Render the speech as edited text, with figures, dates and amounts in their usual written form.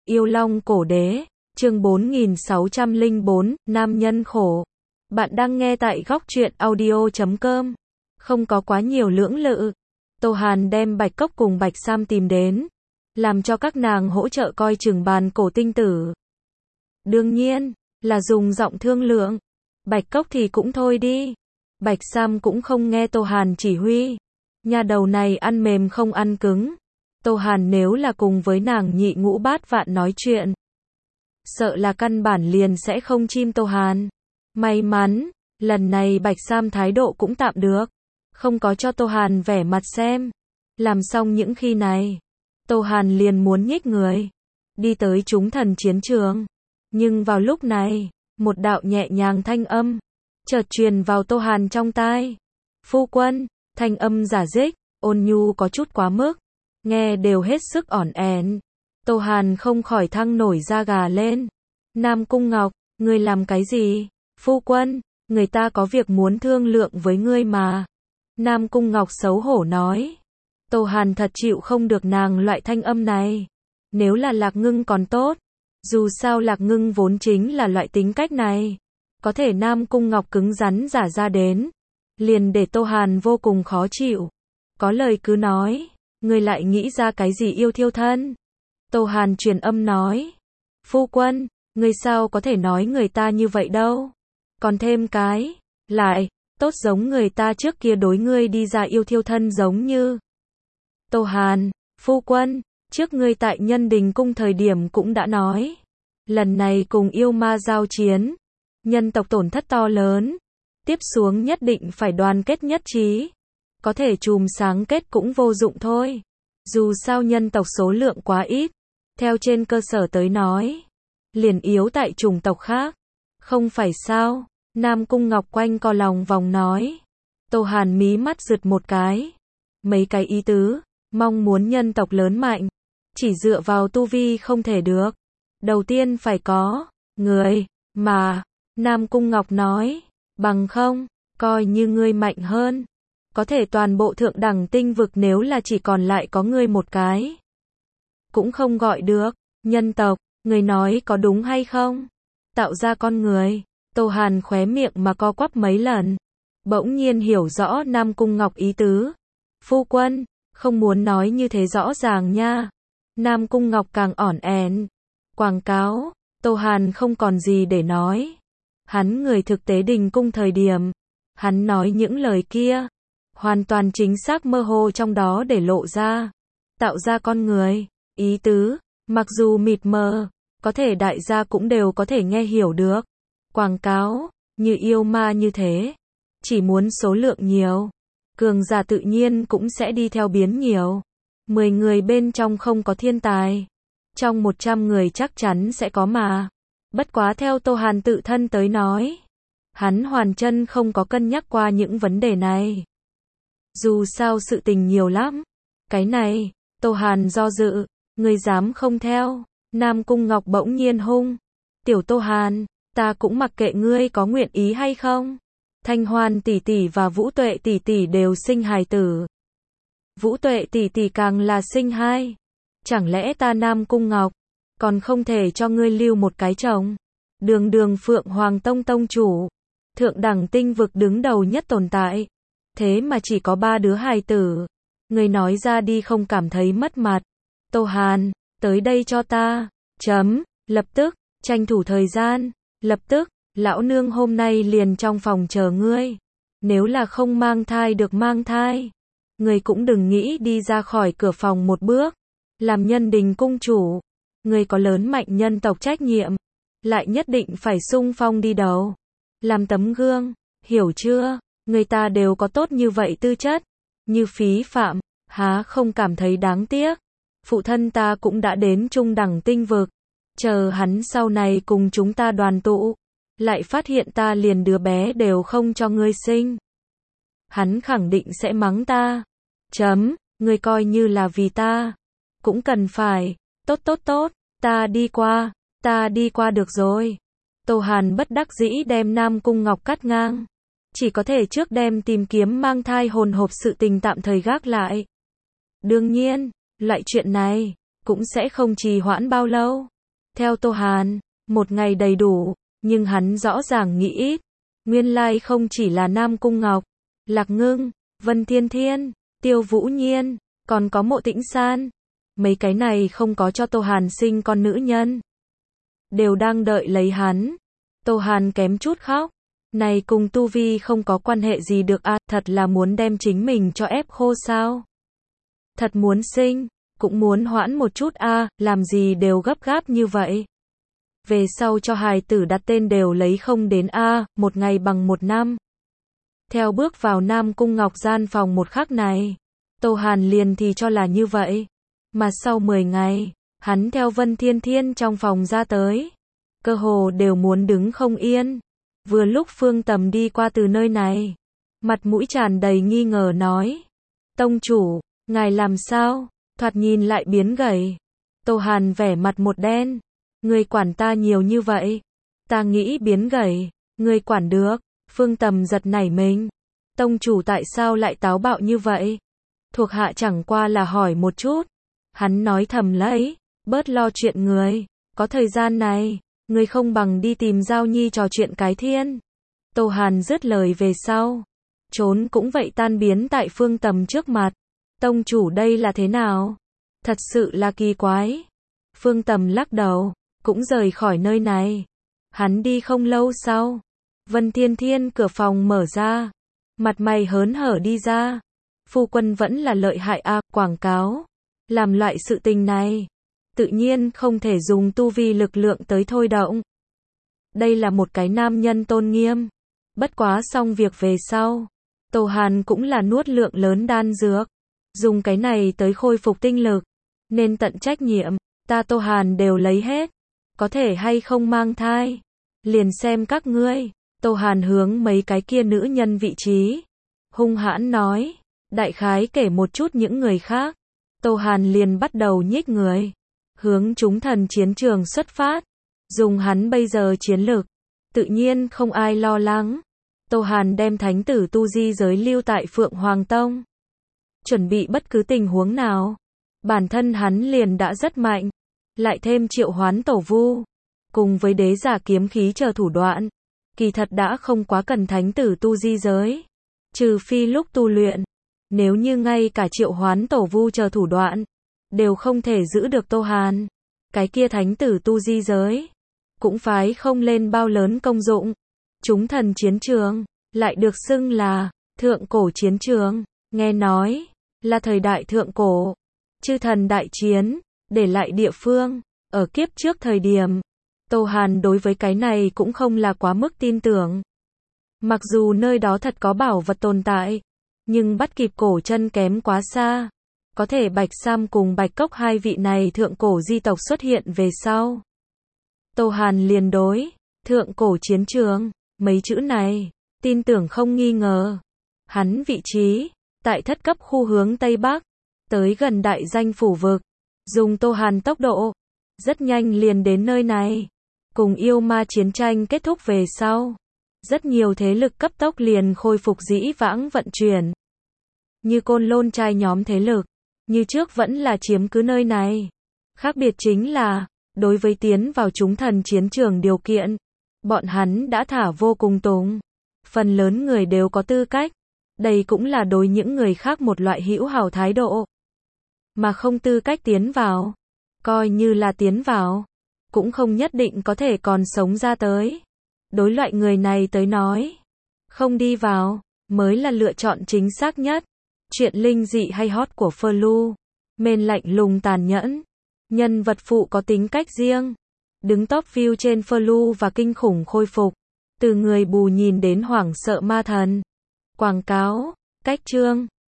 Yêu Long Cổ Đế, chương 4604, Nam Nhân Khổ. Bạn đang nghe tại góc truyện audio.com. Không có quá nhiều lưỡng lự. Tô Hàn đem Bạch Cốc cùng Bạch Sam tìm đến, làm cho các nàng hỗ trợ coi chừng bàn cổ tinh tử. Đương nhiên, là dùng giọng thương lượng. Bạch Cốc thì cũng thôi đi. Bạch Sam cũng không nghe Tô Hàn chỉ huy. Nhà đầu này ăn mềm không ăn cứng. Tô Hàn nếu là cùng với nàng nhị ngũ bát vạn nói chuyện, sợ là căn bản liền sẽ không chim Tô Hàn. May mắn, lần này Bạch Sam thái độ cũng tạm được, không có cho Tô Hàn vẻ mặt xem. Làm xong những khi này, Tô Hàn liền muốn nhích người, đi tới chúng thần chiến trường. Nhưng vào lúc này, một đạo nhẹ nhàng thanh âm chợt truyền vào Tô Hàn trong tai. Phu quân, thanh âm giả dích, ôn nhu có chút quá mức, nghe đều hết sức ỏn ẻn. Tô Hàn không khỏi thăng nổi da gà lên. Nam Cung Ngọc, ngươi làm cái gì? Phu quân, người ta có việc muốn thương lượng với ngươi mà. Nam Cung Ngọc xấu hổ nói. Tô Hàn thật chịu không được nàng loại thanh âm này. Nếu là Lạc Ngưng còn tốt, dù sao Lạc Ngưng vốn chính là loại tính cách này. Có thể Nam Cung Ngọc cứng rắn giả ra đến, liền để Tô Hàn vô cùng khó chịu. Có lời cứ nói, ngươi lại nghĩ ra cái gì yêu thiêu thân? Tô Hàn truyền âm nói. Phu quân, ngươi sao có thể nói người ta như vậy đâu? Còn thêm cái, lại, tốt giống người ta trước kia đối ngươi đi ra yêu thiêu thân giống như. Tô Hàn, phu quân, trước ngươi tại Nhân Đình Cung thời điểm cũng đã nói. Lần này cùng yêu ma giao chiến, nhân tộc tổn thất to lớn. Tiếp xuống nhất định phải đoàn kết nhất trí. Có thể chùm sáng kết cũng vô dụng thôi. Dù sao nhân tộc số lượng quá ít. Theo trên cơ sở tới nói, liền yếu tại chủng tộc khác. Không phải sao? Nam Cung Ngọc quanh co lòng vòng nói. Tô Hàn mí mắt rực một cái. Mấy cái ý tứ, mong muốn nhân tộc lớn mạnh, chỉ dựa vào tu vi không thể được. Đầu tiên phải có người, mà Nam Cung Ngọc nói, bằng không, coi như ngươi mạnh hơn, có thể toàn bộ thượng đẳng tinh vực nếu là chỉ còn lại có ngươi một cái, cũng không gọi được nhân tộc. Người nói có đúng hay không? Tạo ra con người. Tô Hàn khóe miệng mà co quắp mấy lần, bỗng nhiên hiểu rõ Nam Cung Ngọc ý tứ. Phu quân, không muốn nói như thế rõ ràng nha. Nam Cung Ngọc càng ỏn ẻn. Quảng cáo. Tô Hàn không còn gì để nói. Hắn người thực tế đình cung thời điểm, hắn nói những lời kia, hoàn toàn chính xác mơ hồ trong đó để lộ ra. Tạo ra con người, ý tứ, mặc dù mịt mờ, có thể đại gia cũng đều có thể nghe hiểu được. Quảng cáo, như yêu ma như thế, chỉ muốn số lượng nhiều, cường giả tự nhiên cũng sẽ đi theo biến nhiều. 10 người bên trong không có thiên tài, trong 100 người chắc chắn sẽ có mà. Bất quá theo Tô Hàn tự thân tới nói, hắn hoàn chân không có cân nhắc qua những vấn đề này. Dù sao sự tình nhiều lắm. Cái này, Tô Hàn do dự, ngươi dám không theo? Nam Cung Ngọc bỗng nhiên hung. Tiểu Tô Hàn, ta cũng mặc kệ ngươi có nguyện ý hay không. Thanh Hoan tỷ tỷ và Vũ Tuệ tỷ tỷ đều sinh hài tử. Vũ Tuệ tỷ tỷ càng là sinh hai. Chẳng lẽ ta Nam Cung Ngọc còn không thể cho ngươi lưu một cái chồng? Đường đường Phượng Hoàng Tông tông chủ, thượng đẳng tinh vực đứng đầu nhất tồn tại, thế mà chỉ có 3 đứa hài tử. Ngươi nói ra đi không cảm thấy mất mặt? Tô Hàn, tới đây cho ta. Chấm, lập tức, tranh thủ thời gian, lập tức, lão nương hôm nay liền trong phòng chờ ngươi. Nếu là không mang thai được mang thai, ngươi cũng đừng nghĩ đi ra khỏi cửa phòng một bước. Làm Nhân Đình cung chủ, ngươi có lớn mạnh nhân tộc trách nhiệm, lại nhất định phải xung phong đi đầu, làm tấm gương, hiểu chưa? Người ta đều có tốt như vậy tư chất, như Phí Phạm, há không cảm thấy đáng tiếc? Phụ thân ta cũng đã đến trung đẳng tinh vực, chờ hắn sau này cùng chúng ta đoàn tụ, lại phát hiện ta liền đứa bé đều không cho ngươi sinh. Hắn khẳng định sẽ mắng ta. Chấm, ngươi coi như là vì ta, cũng cần phải. Tốt tốt tốt, ta đi qua được rồi. Tô Hàn bất đắc dĩ đem Nam Cung Ngọc cắt ngang, chỉ có thể trước đem tìm kiếm mang thai hồn hộp sự tình tạm thời gác lại. Đương nhiên, loại chuyện này cũng sẽ không trì hoãn bao lâu. Theo Tô Hàn, một ngày đầy đủ, nhưng hắn rõ ràng nghĩ ít. Nguyên lai không chỉ là Nam Cung Ngọc, Lạc Ngưng, Vân Thiên Thiên, Tiêu Vũ Nhiên, còn có Mộ Tĩnh San. Mấy cái này không có cho Tô Hàn sinh con nữ nhân, đều đang đợi lấy hắn. Tô Hàn kém chút khóc. Này cùng tu vi không có quan hệ gì được à, thật là muốn đem chính mình cho ép khô sao? Thật muốn sinh, cũng muốn hoãn một chút à, làm gì đều gấp gáp như vậy. Về sau cho hài tử đặt tên đều lấy không đến à, một ngày bằng một năm. Theo bước vào Nam Cung Ngọc gian phòng một khắc này, Tô Hàn liền thì cho là như vậy. Mà sau 10 ngày, hắn theo Vân Thiên Thiên trong phòng ra tới. Cơ hồ đều muốn đứng không yên. Vừa lúc Phương Tầm đi qua từ nơi này, mặt mũi tràn đầy nghi ngờ nói: Tông chủ, ngài làm sao? Thoạt nhìn lại biến gầy. Tô Hàn vẻ mặt một đen. Người quản ta nhiều như vậy, ta nghĩ biến gầy, người quản được. Phương Tầm giật nảy mình. Tông chủ tại sao lại táo bạo như vậy? Thuộc hạ chẳng qua là hỏi một chút. Hắn nói thầm lấy, bớt lo chuyện người, có thời gian này, người không bằng đi tìm Giao Nhi trò chuyện cái thiên. Tô Hàn dứt lời về sau, trốn cũng vậy tan biến tại Phương Tầm trước mặt. Tông chủ đây là thế nào? Thật sự là kỳ quái. Phương Tầm lắc đầu, cũng rời khỏi nơi này. Hắn đi không lâu sau, Vân Thiên Thiên cửa phòng mở ra, mặt mày hớn hở đi ra. Phu quân vẫn là lợi hại à, quảng cáo. Làm loại sự tình này, tự nhiên không thể dùng tu vi lực lượng tới thôi động. Đây là một cái nam nhân tôn nghiêm. Bất quá xong việc về sau, Tô Hàn cũng là nuốt lượng lớn đan dược. Dùng cái này tới khôi phục tinh lực. Nên tận trách nhiệm, ta Tô Hàn đều lấy hết. Có thể hay không mang thai, liền xem các ngươi. Tô Hàn hướng mấy cái kia nữ nhân vị trí, hung hãn nói. Đại khái kể một chút những người khác. Tô Hàn liền bắt đầu nhích người, hướng chúng thần chiến trường xuất phát. Dùng hắn bây giờ chiến lực, tự nhiên không ai lo lắng. Tô Hàn đem thánh tử tu di giới lưu tại Phượng Hoàng Tông. Chuẩn bị bất cứ tình huống nào. Bản thân hắn liền đã rất mạnh. Lại thêm triệu hoán tổ vu, cùng với đế giả kiếm khí chờ thủ đoạn. Kỳ thật đã không quá cần thánh tử tu di giới. Trừ phi lúc tu luyện. Nếu như ngay cả triệu hoán tổ vu chờ thủ đoạn, đều không thể giữ được Tô Hàn. Cái kia thánh tử tu di giới, cũng phái không lên bao lớn công dụng. Chúng thần chiến trường, lại được xưng là thượng cổ chiến trường. Nghe nói, là thời đại thượng cổ. Chư thần đại chiến, để lại địa phương, ở kiếp trước thời điểm. Tô Hàn đối với cái này cũng không là quá mức tin tưởng. Mặc dù nơi đó thật có bảo vật tồn tại, nhưng bắt kịp cổ chân kém quá xa. Có thể Bạch Sam cùng Bạch Cốc hai vị này thượng cổ di tộc xuất hiện về sau. Tô Hàn liền đối, thượng cổ chiến trường, mấy chữ này, tin tưởng không nghi ngờ. Hắn vị trí, tại thất cấp khu hướng Tây Bắc, tới gần đại danh phủ vực. Dùng Tô Hàn tốc độ, rất nhanh liền đến nơi này. Cùng yêu ma chiến tranh kết thúc về sau, rất nhiều thế lực cấp tốc liền khôi phục dĩ vãng vận chuyển. Như Côn Lôn trai nhóm thế lực, như trước vẫn là chiếm cứ nơi này. Khác biệt chính là, đối với tiến vào chúng thần chiến trường điều kiện, bọn hắn đã thả vô cùng túng. Phần lớn người đều có tư cách. Đây cũng là đối những người khác một loại hữu hảo thái độ. Mà không tư cách tiến vào, coi như là tiến vào, cũng không nhất định có thể còn sống ra tới. Đối loại người này tới nói, không đi vào, mới là lựa chọn chính xác nhất. Chuyện linh dị hay hot của Flu, mên lạnh lùng tàn nhẫn, nhân vật phụ có tính cách riêng, đứng top view trên Flu và kinh khủng khôi phục, từ người bù nhìn đến hoảng sợ ma thần. Quảng cáo, cách chương